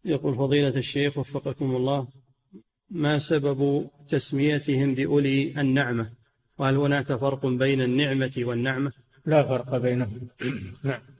يقول فضيلة الشيخ وفقكم الله، ما سبب تسميتهم بأولي النعمة؟ وهل هناك فرق بين النعمة والنعمة؟ لا فرق بينهم. نعم.